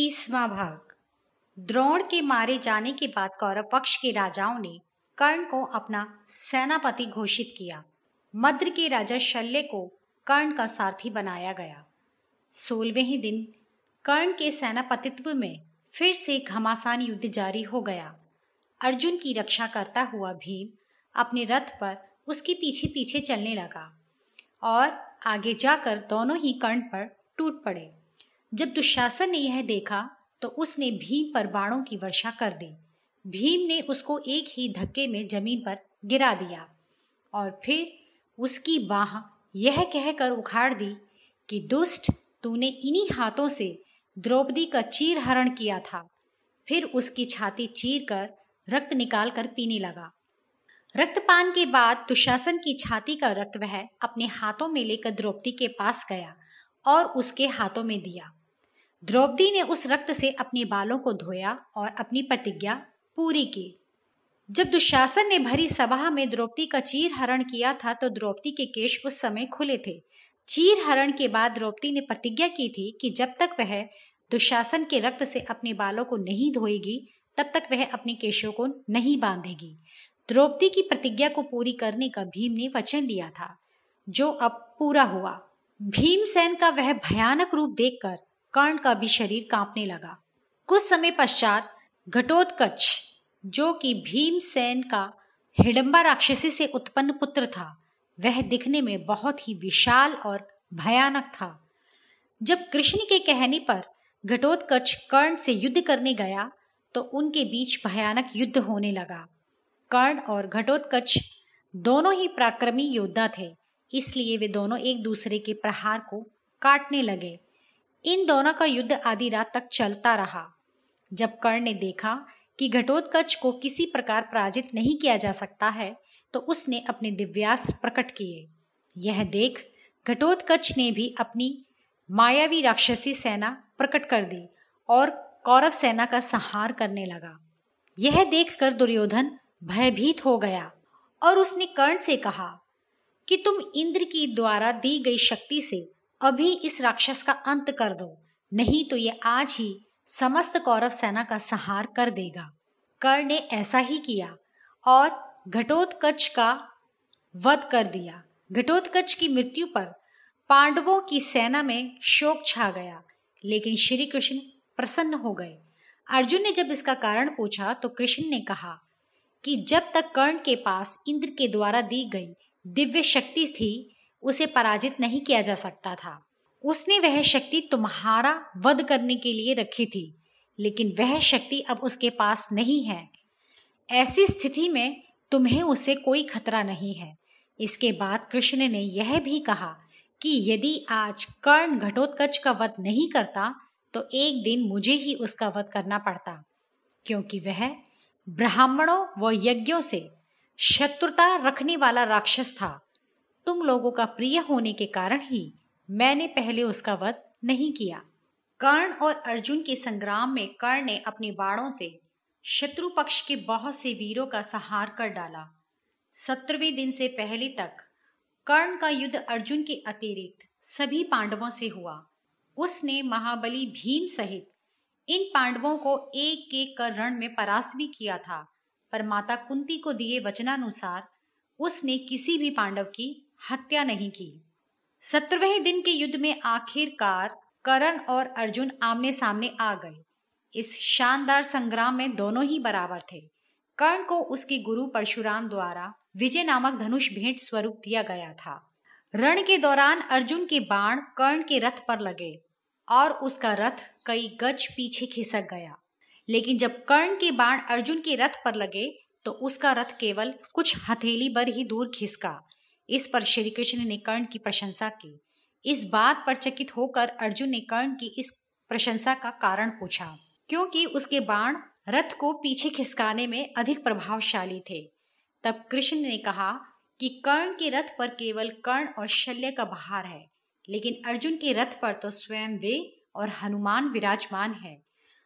30वां भाग। द्रोण के मारे जाने के बाद कौरव पक्ष के राजाओं ने कर्ण को अपना सेनापति घोषित किया। मद्र के राजा शल्य को कर्ण का सारथी बनाया गया। 16वें ही दिन कर्ण के सेनापतित्व में फिर से घमासान युद्ध जारी हो गया। अर्जुन की रक्षा करता हुआ भीम अपने रथ पर उसके पीछे पीछे चलने लगा और आगे जाकर दोनों ही कर्ण पर टूट पड़े। जब दुशासन ने यह देखा तो उसने भीम पर बाणों की वर्षा कर दी। भीम ने उसको एक ही धक्के में जमीन पर गिरा दिया और फिर उसकी बाह यह कहकर उखाड़ दी कि दुष्ट, तूने इन्हीं हाथों से द्रौपदी का चीर हरण किया था। फिर उसकी छाती चीर कर रक्त निकाल कर पीने लगा। रक्तपान के बाद दुशासन की छाती का रक्त वह अपने हाथों में लेकर द्रौपदी के पास गया और उसके हाथों में दिया। द्रौपदी ने उस रक्त से अपने बालों को धोया और अपनी प्रतिज्ञा पूरी की। जब दुशासन ने भरी सभा में द्रौपदी का चीर हरण किया था तो द्रौपदी के केश उस समय खुले थे। चीर हरण के बाद द्रौपदी ने प्रतिज्ञा की थी कि जब तक वह दुशासन के रक्त से अपने बालों को नहीं धोएगी तब तक वह अपने केशों को नहीं बांधेगी। द्रौपदी की प्रतिज्ञा को पूरी करने का भीम ने वचन लिया था, जो अब पूरा हुआ। भीमसेन का वह भयानक रूप देखकर कर्ण का भी शरीर कांपने लगा। कुछ समय पश्चात घटोत्कच, जो कि भीमसेन का हिडंबा राक्षसी से उत्पन्न पुत्र था, वह दिखने में बहुत ही विशाल और भयानक था। जब कृष्ण के कहने पर घटोत्कच कर्ण से युद्ध करने गया तो उनके बीच भयानक युद्ध होने लगा। कर्ण और घटोत्कच दोनों ही पराक्रमी योद्धा थे, इसलिए वे दोनों एक दूसरे के प्रहार को काटने लगे। इन दोनों का युद्ध आधी रात तक चलता रहा। जब कर्ण ने देखा कि घटोत्कच को किसी प्रकार पराजित नहीं किया जा सकता है तो उसने अपने दिव्यास्त्र प्रकट किए। यह देख घटोत्कच ने भी अपनी मायावी राक्षसी सेना प्रकट कर दी और कौरव सेना का संहार करने लगा। यह देखकर दुर्योधन भयभीत हो गया और उसने कर्ण से कहा कि तुम इंद्र की द्वारा दी गई शक्ति से अभी इस राक्षस का अंत कर दो, नहीं तो ये आज ही समस्त कौरव सेना का संहार कर देगा। कर्ण ने ऐसा ही किया और घटोत्कच का वध कर दिया। घटोत्कच की मृत्यु पर पांडवों की सेना में शोक छा गया, लेकिन श्री कृष्ण प्रसन्न हो गए। अर्जुन ने जब इसका कारण पूछा तो कृष्ण ने कहा कि जब तक कर्ण के पास इंद्र के द्वारा दी गई दिव्य शक्ति थी उसे पराजित नहीं किया जा सकता था। उसने वह शक्ति तुम्हारा वध करने के लिए रखी थी, लेकिन वह शक्ति अब उसके पास नहीं है। ऐसी स्थिति में तुम्हें उससे कोई खतरा नहीं है। इसके बाद कृष्ण ने यह भी कहा कि यदि आज कर्ण घटोत्कच का वध नहीं करता तो एक दिन मुझे ही उसका वध करना पड़ता, क्योंकि वह ब्राह्मणों व यज्ञों से शत्रुता रखने वाला राक्षस था। तुम लोगों का प्रिय होने के कारण ही मैंने पहले उसका वध नहीं किया। कर्ण और अर्जुन के संग्राम में कर्ण ने अपने बाणों से शत्रु पक्ष के बहुत से वीरों का संहार कर डाला। 17वें दिन से पहले तक कर्ण का युद्ध अर्जुन के अतिरिक्त सभी पांडवों से हुआ। उसने महाबली भीम सहित इन पांडवों को एक एक कर रण में परास्त भी किया था, पर माता कुंती को दिए वचनानुसार उसने किसी भी पांडव की हत्या नहीं की। 17वें दिन के युद्ध में आखिरकार कर्ण और अर्जुन आमने सामने आ गए। इस शानदार संग्राम में दोनों ही बराबर थे। कर्ण को उसके गुरु परशुराम द्वारा विजय नामक धनुष भेंट स्वरूप दिया गया था। रण के दौरान अर्जुन के बाण कर्ण के रथ पर लगे और उसका रथ कई गज पीछे खिसक गया, लेकिन जब कर्ण के बाण अर्जुन के रथ पर लगे तो उसका रथ केवल कुछ हथेली भर ही दूर खिसका। इस पर श्री कृष्ण ने कर्ण की प्रशंसा की। इस बात पर चकित होकर अर्जुन ने कर्ण की इस प्रशंसा का कारण पूछा, क्योंकि उसके बाण रथ को पीछे खिसकाने में अधिक प्रभावशाली थे। तब कृष्ण ने कहा कि कर्ण के रथ पर केवल कर्ण और शल्य का भार है, लेकिन अर्जुन के रथ पर तो स्वयं वे और हनुमान विराजमान है।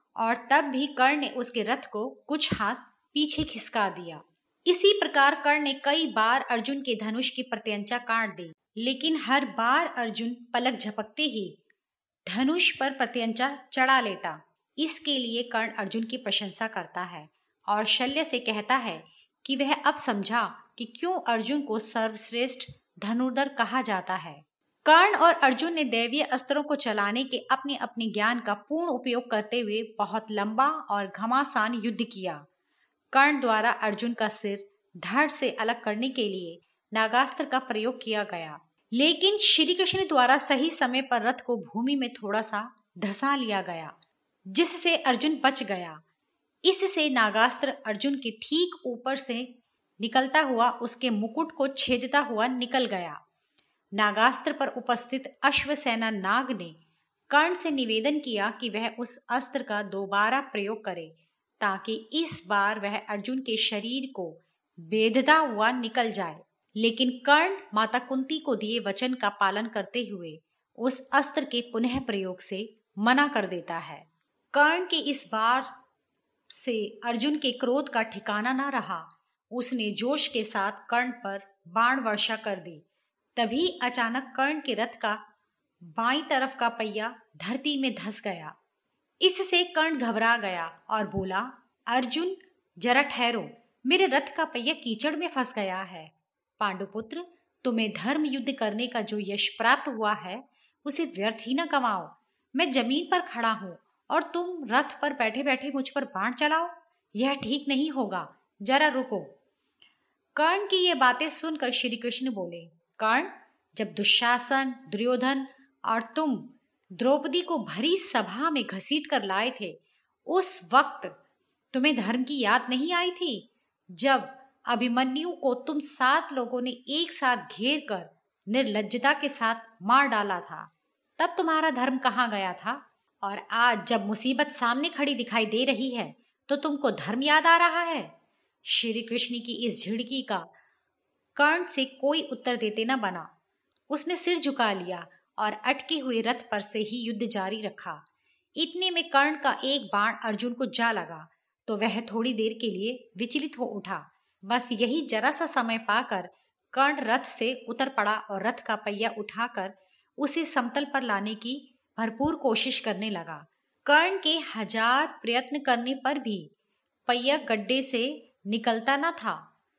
और तब भी कर्ण ने उसके रथ को कुछ हाथ पीछे खिसका दिया। इसी प्रकार कर्ण ने कई बार अर्जुन के धनुष की प्रत्यंचा काट दी, लेकिन हर बार अर्जुन पलक झपकते ही धनुष पर प्रत्यंचा चढ़ा लेता। इसके लिए कर्ण अर्जुन की प्रशंसा करता है और शल्य से कहता है कि वह अब समझा कि क्यों अर्जुन को सर्वश्रेष्ठ धनुर्धर कहा जाता है। कर्ण और अर्जुन ने दैवीय अस्त्रों को चलाने के अपने अपने ज्ञान का पूर्ण उपयोग करते हुए बहुत लंबा और घमासान युद्ध किया। कर्ण द्वारा अर्जुन का सिर धड़ से अलग करने के लिए नागास्त्र का प्रयोग किया गया, लेकिन श्री कृष्ण द्वारा सही समय पर रथ को भूमि में थोड़ा सा धंसा लिया गया, जिससे अर्जुन बच गया। इससे नागास्त्र अर्जुन के ठीक ऊपर से निकलता हुआ उसके मुकुट को छेदता हुआ निकल गया। नागास्त्र पर उपस्थित अश्वसेना नाग ने कर्ण से निवेदन किया कि वह उस अस्त्र का दोबारा प्रयोग करे ताकि इस बार वह अर्जुन के शरीर को बेधता हुआ निकल जाए। लेकिन कर्ण माता कुंती को दिए वचन का पालन करते हुए उस अस्त्र के पुनः प्रयोग से मना कर देता है। कर्ण के इस बार से अर्जुन के क्रोध का ठिकाना न रहा। उसने जोश के साथ कर्ण पर बाण वर्षा कर दी। तभी अचानक कर्ण के रथ का बाईं तरफ का पहिया धरती में धंस गया। इससे कर्ण घबरा गया और बोला, अर्जुन जरा ठहरो, मेरे रथ का पहिया कीचड़ में फंस गया है। पांडुपुत्र, तुम्हें धर्म युद्ध करने का जो यश प्राप्त हुआ है उसे व्यर्थ ही न गंवाओ। मैं जमीन पर खड़ा हूं और तुम रथ पर बैठे बैठे मुझ पर बाण चलाओ, यह ठीक नहीं होगा, जरा रुको। कर्ण की ये बातें सुनकर श्री कृष्ण बोले, कर्ण, जब दुशासन, दुर्योधन और तुम द्रौपदी को भरी सभा में घसीट कर लाए थे, उस वक्त तुम्हें धर्म की याद नहीं आई थी? जब अभिमन्यु को तुम 7 लोगों ने एक साथ घेर कर निर्लज्जता के साथ मार डाला था, तब तुम्हारा धर्म कहाँ गया था? और आज जब मुसीबत सामने खड़ी दिखाई दे रही है तो तुमको धर्म याद आ रहा है? श्री कृष्ण की इस झिड़की का कर्ण से कोई उत्तर देते न बना। उसने सिर झुका लिया और अटके हुए रथ पर से ही युद्ध जारी रखा। इतने में कर्ण का एक बाण अर्जुन को जा लगा तो वह थोड़ी देर के लिए विचलित हो उठा। बस यही जरा सा समय पाकर कर्ण रथ से उतर पड़ा और रथ का पहिया उठाकर उसे समतल पर लाने की भरपूर कोशिश करने लगा। कर्ण के 1000 प्रयत्न करने पर भी पहिया गड्ढे से निकलता न था।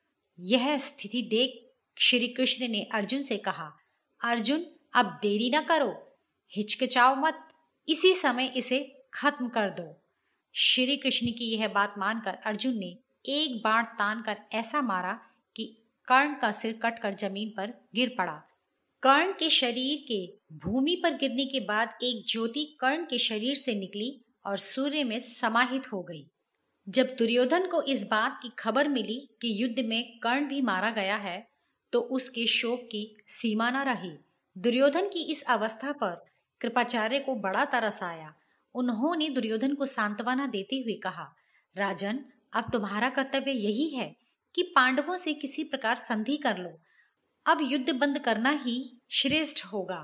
यह स्थिति देख श्री कृष्ण ने अर्जुन से कहा, अर्जुन, अब देरी न करो, हिचकिचाओ मत, इसी समय इसे खत्म कर दो। श्री कृष्ण की यह बात मानकर अर्जुन ने एक बाण तान कर ऐसा मारा कि कर्ण का सिर कटकर जमीन पर गिर पड़ा। कर्ण के शरीर के भूमि पर गिरने के बाद एक ज्योति कर्ण के शरीर से निकली और सूर्य में समाहित हो गई। जब दुर्योधन को इस बात की खबर मिली कि युद्ध में कर्ण भी मारा गया है तो उसके शोक की सीमा न रही। दुर्योधन की इस अवस्था पर कृपाचार्य को बड़ा तरस आया। उन्होंने दुर्योधन को सांत्वना देते हुए कहा, राजन, अब तुम्हारा कर्तव्य यही है कि पांडवों से किसी प्रकार संधि कर लो। अब युद्ध बंद करना ही श्रेष्ठ होगा।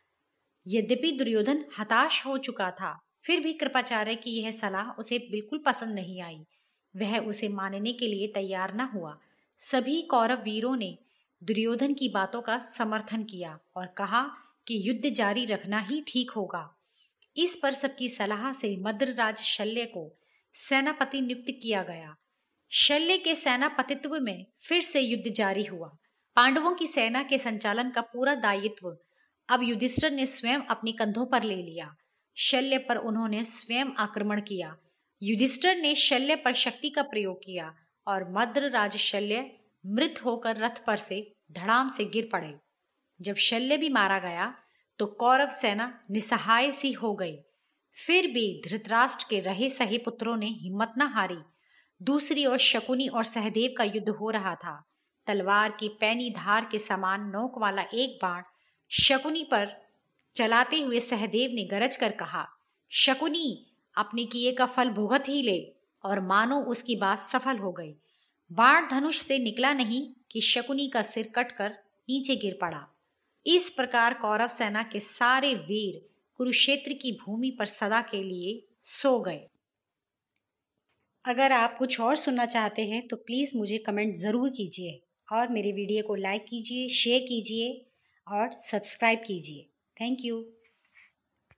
यद्यपि दुर्योधन हताश हो चुका था, फिर भी कृपाचार्य की यह सलाह उसे बिल्कुल पसंद नहीं आई। वह उसे मानने के लिए तैयार न हुआ। सभी कौरव वीरों ने दुर्योधन की बातों का समर्थन किया और कहा कि युद्ध जारी रखना ही ठीक होगा। इस पर सबकी सलाह से मद्रराज शल्य को सेनापति नियुक्त किया गया। शल्य के सेनापतित्व में फिर से युद्ध जारी हुआ। पांडवों की सेना के संचालन का पूरा दायित्व अब युधिष्ठिर ने स्वयं अपने कंधों पर ले लिया। शल्य पर उन्होंने स्वयं आक्रमण किया। युधिष्ठिर ने शल्य पर शक्ति का प्रयोग किया और मद्रराज शल्य मृत होकर रथ पर से धड़ाम से गिर पड़े। जब शल्य भी मारा गया तो कौरव सेना निसहाय सी हो गई। फिर भी धृतराष्ट्र के रहे सहे पुत्रों ने हिम्मत न हारी। दूसरी ओर शकुनी और सहदेव का युद्ध हो रहा था। तलवार की पैनी धार के समान नोक वाला एक बाण शकुनी पर चलाते हुए सहदेव ने गरज कर कहा, शकुनी, अपने किए का फल भुगत ही ले। और मानो उसकी बात सफल हो गई। बाण धनुष से निकला नहीं कि शकुनी का सिर कटकर नीचे गिर पड़ा। इस प्रकार कौरव सेना के सारे वीर कुरुक्षेत्र की भूमि पर सदा के लिए सो गए। अगर आप कुछ और सुनना चाहते हैं तो प्लीज़ मुझे कमेंट ज़रूर कीजिए और मेरे वीडियो को लाइक कीजिए, शेयर कीजिए और सब्सक्राइब कीजिए। Thank you.